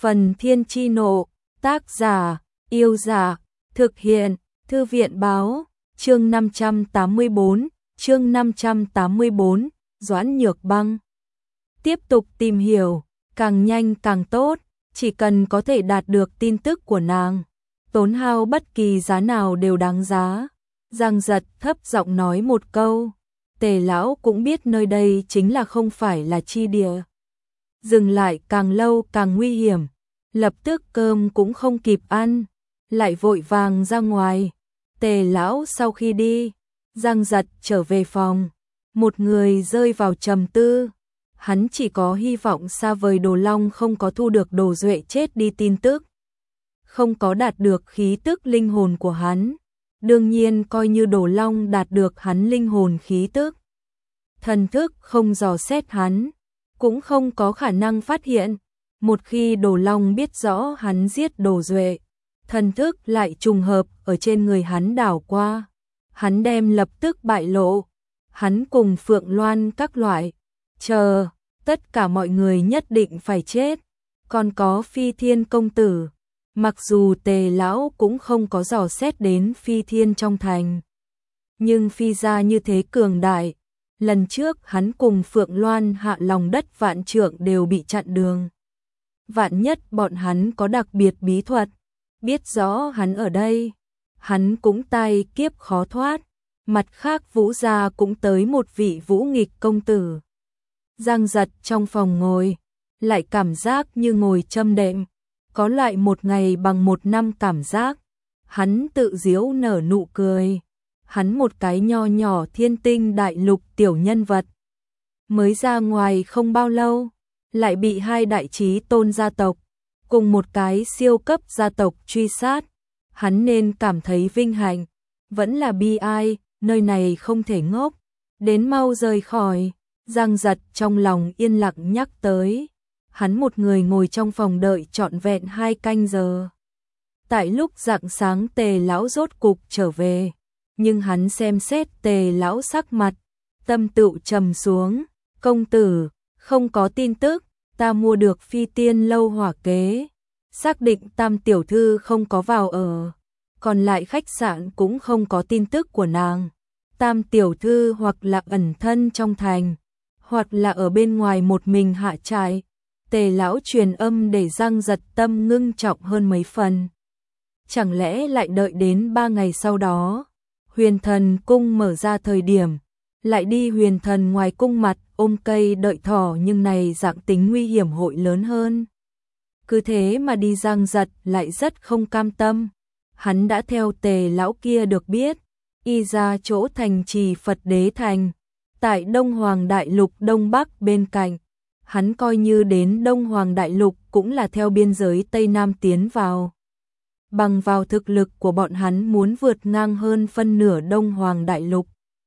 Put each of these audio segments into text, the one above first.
Phần Thiên Chi Nộ, tác giả, Yêu Giả, thực hiện, Thư viện Báo, chương 584, Doãn Nhược Băng. Tiếp tục tìm hiểu, càng nhanh càng tốt, chỉ cần có thể đạt được tin tức của nàng, tốn hao bất kỳ giá nào đều đáng giá. Giang Giật thấp giọng nói một câu, Tề lão cũng biết nơi đây chính là không phải là chi địa. Dừng lại càng lâu càng nguy hiểm, lập tức cơm cũng không kịp ăn, lại vội vàng ra ngoài. Tề lão sau khi đi, Giang Giật trở về phòng, một người rơi vào trầm tư. Hắn chỉ có hy vọng xa vời Đồ Long không có thu được Đồ Duệ chết đi tin tức, không có đạt được khí tức linh hồn của hắn. Đương nhiên coi như Đồ Long đạt được hắn linh hồn khí tức, thần thức không dò xét hắn, cũng không có khả năng phát hiện. Một khi Đồ Long biết rõ hắn giết Đồ Duệ, thần thức lại trùng hợp ở trên người hắn đảo qua, hắn đem lập tức bại lộ. Hắn cùng Phượng Loan các loại, chờ, tất cả mọi người nhất định phải chết. Còn có Phi Thiên công tử, mặc dù Tề lão cũng không có dò xét đến Phi Thiên trong thành, nhưng Phi gia như thế cường đại, lần trước hắn cùng Phượng Loan hạ lòng đất vạn trượng đều bị chặn đường. Vạn nhất bọn hắn có đặc biệt bí thuật, biết rõ hắn ở đây, hắn cũng tai kiếp khó thoát. Mặt khác Vũ gia cũng tới một vị Vũ Nghịch công tử. Giang Giật trong phòng ngồi, lại cảm giác như ngồi châm đệm, có loại một ngày bằng một năm cảm giác. Hắn tự giễu nở nụ cười. Hắn một cái nho nhỏ Thiên Tinh đại lục tiểu nhân vật, mới ra ngoài không bao lâu, lại bị hai đại chí tôn gia tộc cùng một cái siêu cấp gia tộc truy sát. Hắn nên cảm thấy vinh hạnh, vẫn là bi ai, nơi này không thể ngốc, đến mau rời khỏi. Giang Giật trong lòng yên lặng nhắc tới. Hắn một người ngồi trong phòng đợi trọn vẹn 2 canh giờ. Tại lúc rạng sáng Tề lão rốt cục trở về, nhưng hắn xem xét Tề lão sắc mặt, tâm tựu trầm xuống. Công tử, không có tin tức, ta mua được Phi Tiên lâu hỏa kế, xác định Tam tiểu thư không có vào ở, còn lại khách sạn cũng không có tin tức của nàng. Tam tiểu thư hoặc là ẩn thân trong thành, hoặc là ở bên ngoài một mình hạ trại. Tề lão truyền âm để Giang Giật tâm ngưng trọng hơn mấy phần. Chẳng lẽ lại đợi đến 3 ngày sau đó, Huyền Thần cung mở ra thời điểm, lại đi Huyền Thần ngoài cung mặt ôm cây đợi thỏ, nhưng này dạng tính nguy hiểm hội lớn hơn. Cứ thế mà đi Giang Giật lại rất không cam tâm. Hắn đã theo Tề lão kia được biết, y ra chỗ thành trì Phật Đế Thành, tại Đông Hoàng Đại Lục Đông Bắc bên cạnh. Hắn coi như đến Đông Hoàng Đại Lục cũng là theo biên giới Tây Nam tiến vào. Bằng vào thực lực của bọn hắn muốn vượt ngang hơn phân nửa Đông Hoàng Đại Lục,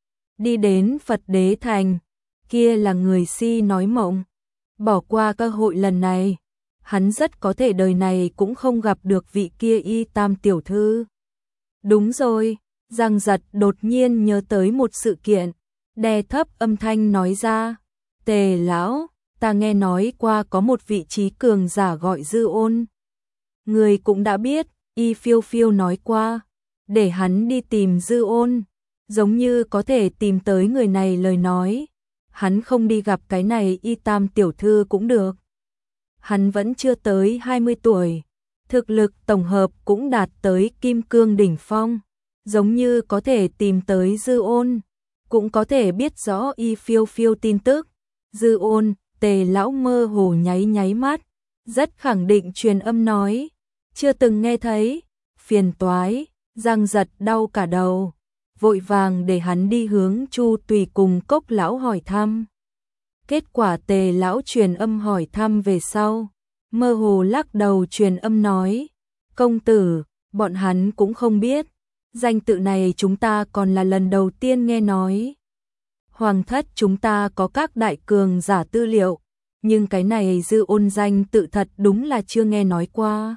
đi đến Phật Đế Thành, kia là người si nói mộng. Bỏ qua cơ hội lần này, hắn rất có thể đời này cũng không gặp được vị kia y Tam tiểu thư. Đúng rồi, Giang Giật đột nhiên nhớ tới một sự kiện, đè thấp âm thanh nói ra, Tề lão, ta nghe nói qua có một vị trí cường giả gọi Dư Ôn. Người cũng đã biết, y phiêu phiêu nói qua, để hắn đi tìm Dư Ôn, giống như có thể tìm tới người này lời nói, hắn không đi gặp cái này y Tam tiểu thư cũng được. Hắn vẫn chưa tới 20 tuổi, thực lực tổng hợp cũng đạt tới Kim Cương đỉnh phong, giống như có thể tìm tới Dư Ôn, cũng có thể biết rõ y phiêu phiêu tin tức. Dư Ôn, Tề lão mơ hồ nháy nháy mắt, rất khẳng định truyền âm nói, chưa từng nghe thấy, phiền toái. Giang Giật đau cả đầu, vội vàng để hắn đi hướng Chu Tùy cùng Cốc lão hỏi thăm. Kết quả Tề lão truyền âm hỏi thăm về sau, mơ hồ lắc đầu truyền âm nói, công tử, bọn hắn cũng không biết, danh tự này chúng ta còn là lần đầu tiên nghe nói. Hoàng thất chúng ta có các đại cường giả tư liệu, nhưng cái này Dư Ôn danh tự thật đúng là chưa nghe nói qua.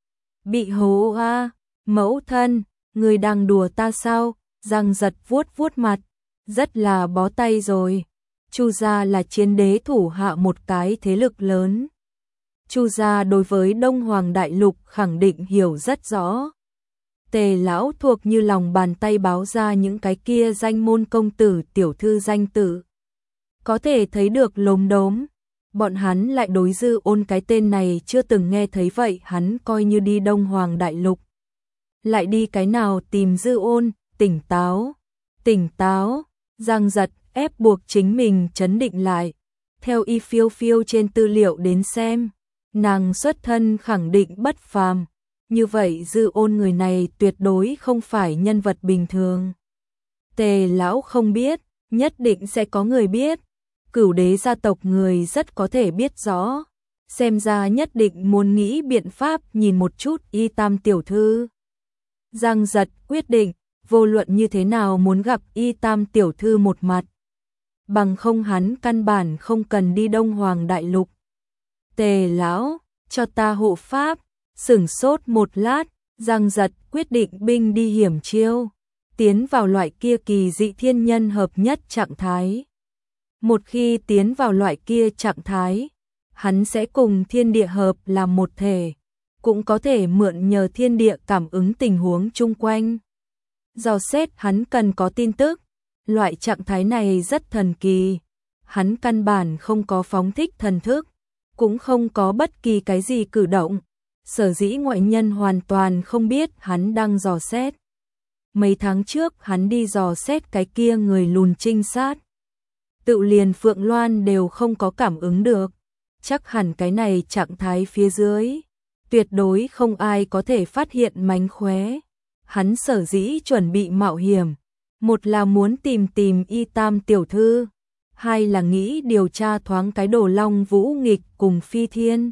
Bị hố a, mẫu thân, người đang đùa ta sao? Giang Giật vuốt vuốt mặt, rất là bó tay rồi. Chu gia là chiến đế thủ hạ một cái thế lực lớn, Chu gia đối với Đông Hoàng Đại Lục khẳng định hiểu rất rõ. Tề lão thuộc như lòng bàn tay báo ra những cái kia danh môn công tử tiểu thư danh tử. Có thể thấy được lốm đốm, bọn hắn lại đối Dư Ôn cái tên này chưa từng nghe thấy vậy, hắn coi như đi Đông Hoàng Đại Lục. Lại đi cái nào tìm Dư Ôn, tỉnh táo, Giang Giật ép buộc chính mình trấn định lại. Theo Y Phiêu Phiêu trên tư liệu đến xem, nàng xuất thân khẳng định bất phàm. Như vậy Dư Ôn người này tuyệt đối không phải nhân vật bình thường. Tề lão không biết, nhất định sẽ có người biết. Cửu đế gia tộc người rất có thể biết rõ. Xem ra nhất định muốn nghĩ biện pháp nhìn một chút Y Tam tiểu thư. Giang Giật quyết định, vô luận như thế nào muốn gặp Y Tam tiểu thư một mặt. Bằng không hắn căn bản không cần đi Đông Hoàng Đại Lục. Tề lão, cho ta hộ pháp. Sửng sốt một lát, Giang Giật quyết định binh đi hiểm chiêu, tiến vào loại kia kỳ dị thiên nhân hợp nhất trạng thái. Một khi tiến vào loại kia trạng thái, hắn sẽ cùng thiên địa hợp làm một thể, cũng có thể mượn nhờ thiên địa cảm ứng tình huống chung quanh. Dò xét hắn cần có tin tức, loại trạng thái này rất thần kỳ, hắn căn bản không có phóng thích thần thức, cũng không có bất kỳ cái gì cử động. Sở dĩ ngoại nhân hoàn toàn không biết hắn đang dò xét. Mấy tháng trước hắn đi dò xét cái kia người lùn trinh sát. Tự liền Phượng Loan đều không có cảm ứng được. Chắc hẳn cái này trạng thái phía dưới. Tuyệt đối không ai có thể phát hiện mánh khóe. Hắn sở dĩ chuẩn bị mạo hiểm. Một là muốn tìm Y Tam tiểu thư. Hai là nghĩ điều tra thoáng cái Đồ Long Vũ Nghịch cùng Phi Thiên.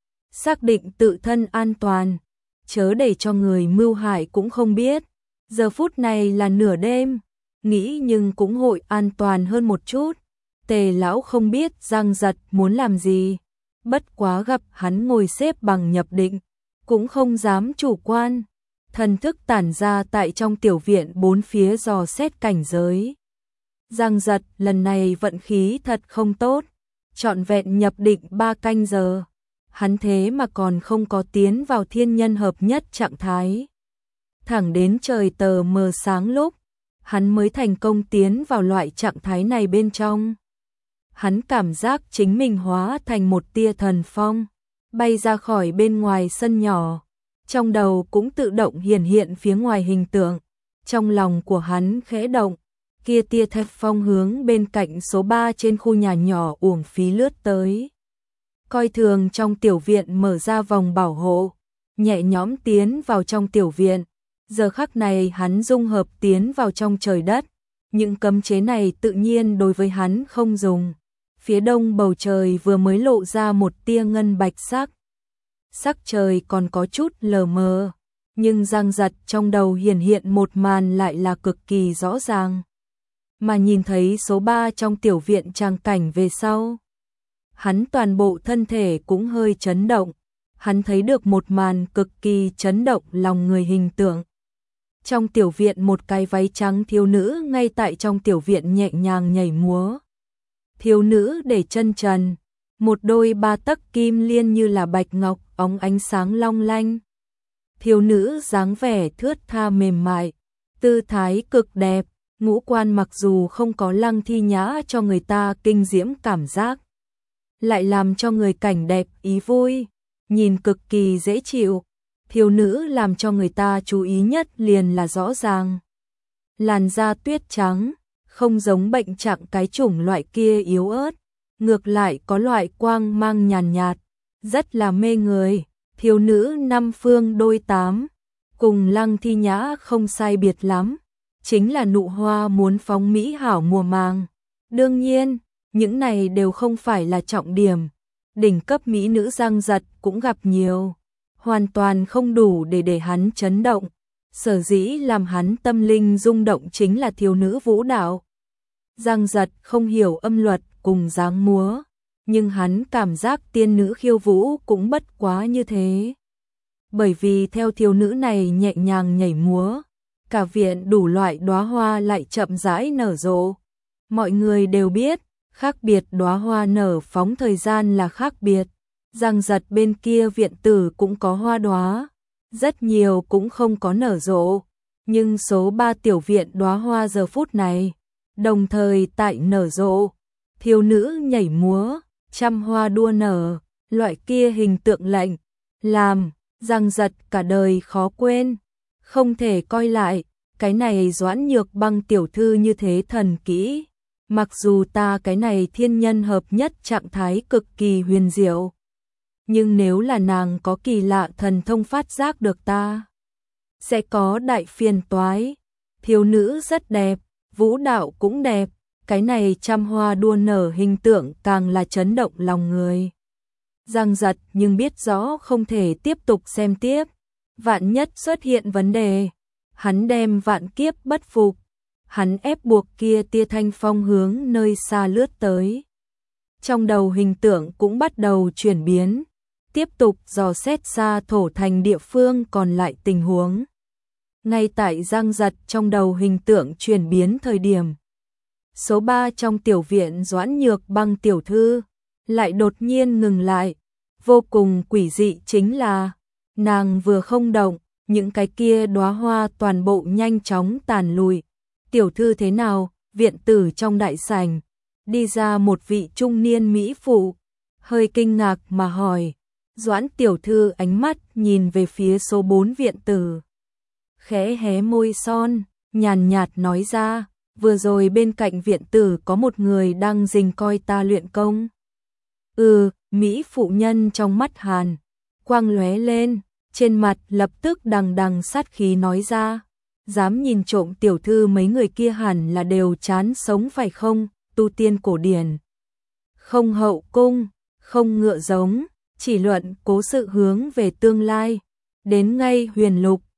Xác định tự thân an toàn, chớ để cho người mưu hại cũng không biết. Giờ phút này là nửa đêm, nghĩ nhưng cũng hội an toàn hơn một chút. Tề lão không biết Giang Giật muốn làm gì, bất quá gặp hắn ngồi xếp bằng nhập định, cũng không dám chủ quan. Thần thức tản ra tại trong tiểu viện bốn phía dò xét cảnh giới. Giang Giật lần này vận khí thật không tốt, trọn vẹn nhập định 3 canh giờ. Hắn thế mà còn không có tiến vào thiên nhân hợp nhất trạng thái. Thẳng đến trời tờ mờ sáng lúc, hắn mới thành công tiến vào loại trạng thái này bên trong. Hắn cảm giác chính mình hóa thành một tia thần phong, bay ra khỏi bên ngoài sân nhỏ. Trong đầu cũng tự động hiện phía ngoài hình tượng. Trong lòng của hắn khẽ động, kia tia thạch phong hướng bên cạnh số 3 trên khu nhà nhỏ uổng phí lướt tới. Coi thường trong tiểu viện mở ra vòng bảo hộ, nhẹ nhõm tiến vào trong tiểu viện. Giờ khắc này hắn dung hợp tiến vào trong trời đất. Những cấm chế này tự nhiên đối với hắn không dùng. Phía đông bầu trời vừa mới lộ ra một tia ngân bạch sắc. Sắc trời còn có chút lờ mờ, nhưng Giang Giật trong đầu hiện một màn lại là cực kỳ rõ ràng. Mà nhìn thấy số 3 trong tiểu viện tràng cảnh về sau, hắn toàn bộ thân thể cũng hơi chấn động. Hắn thấy được một màn cực kỳ chấn động lòng người hình tượng. Trong tiểu viện một cái váy trắng thiếu nữ ngay tại trong tiểu viện nhẹ nhàng nhảy múa. Thiếu nữ để chân trần, một đôi 3 tấc kim liên như là bạch ngọc óng ánh sáng long lanh. Thiếu nữ dáng vẻ thướt tha mềm mại, tư thái cực đẹp, ngũ quan mặc dù không có Lăng Thi Nhã cho người ta kinh diễm cảm giác, lại làm cho người cảnh đẹp ý vui, nhìn cực kỳ dễ chịu. Thiếu nữ làm cho người ta chú ý nhất liền là rõ ràng. Làn da tuyết trắng, không giống bệnh trạng cái chủng loại kia yếu ớt, ngược lại có loại quang mang nhàn nhạt, rất là mê người. Thiếu nữ năm phương đôi tám, cùng Lăng Thi Nhã không sai biệt lắm, chính là nụ hoa muốn phóng mỹ hảo mùa màng. Đương nhiên, những này đều không phải là trọng điểm, đỉnh cấp mỹ nữ Giang Giật cũng gặp nhiều, hoàn toàn không đủ để hắn chấn động. Sở dĩ làm hắn tâm linh rung động chính là thiếu nữ vũ đạo. Giang Giật không hiểu âm luật cùng dáng múa, nhưng hắn cảm giác tiên nữ khiêu vũ cũng bất quá như thế. Bởi vì theo thiếu nữ này nhẹ nhàng nhảy múa, cả viện đủ loại đóa hoa lại chậm rãi nở rộ. Mọi người đều biết, khác biệt đóa hoa nở phóng thời gian là khác biệt, Giang Giật bên kia viện tử cũng có hoa đóa, rất nhiều cũng không có nở rộ, nhưng số 3 tiểu viện đóa hoa giờ phút này đồng thời tại nở rộ, thiếu nữ nhảy múa, trăm hoa đua nở, loại kia hình tượng lệnh làm Giang Giật cả đời khó quên, không thể coi lại, cái này Doãn Nhược Băng tiểu thư như thế thần kỹ, mặc dù ta cái này thiên nhân hợp nhất trạng thái cực kỳ huyền diệu, nhưng nếu là nàng có kỳ lạ thần thông phát giác được ta, sẽ có đại phiền toái. Thiếu nữ rất đẹp, vũ đạo cũng đẹp, cái này trăm hoa đua nở hình tượng càng là chấn động lòng người. Giang Giật nhưng biết rõ không thể tiếp tục xem tiếp, vạn nhất xuất hiện vấn đề, hắn đem vạn kiếp bất phục, hắn ép buộc kia tia thanh phong hướng nơi xa lướt tới. Trong đầu hình tượng cũng bắt đầu chuyển biến, tiếp tục dò xét xa thổ thành địa phương còn lại tình huống. Ngay tại Giang Giật trong đầu hình tượng chuyển biến thời điểm, số 3 trong tiểu viện Doãn Nhược Băng tiểu thư lại đột nhiên ngừng lại, vô cùng quỷ dị chính là nàng vừa không động, những cái kia đóa hoa toàn bộ nhanh chóng tàn lùi. Tiểu thư thế nào? Viện tử trong đại sảnh đi ra một vị trung niên mỹ phụ, hơi kinh ngạc mà hỏi. Doãn tiểu thư ánh mắt nhìn về phía số 4 viện tử, khẽ hé môi son, nhàn nhạt nói ra, vừa rồi bên cạnh viện tử có một người đang rình coi ta luyện công. Mỹ phụ nhân trong mắt hàn quang lóe lên, trên mặt lập tức đằng đằng sát khí nói ra, dám nhìn trộm tiểu thư mấy người kia hẳn là đều chán sống phải không? Tu tiên cổ điển, không hậu cung, không ngựa giống, chỉ luận cố sự hướng về tương lai, đến ngay huyền lục,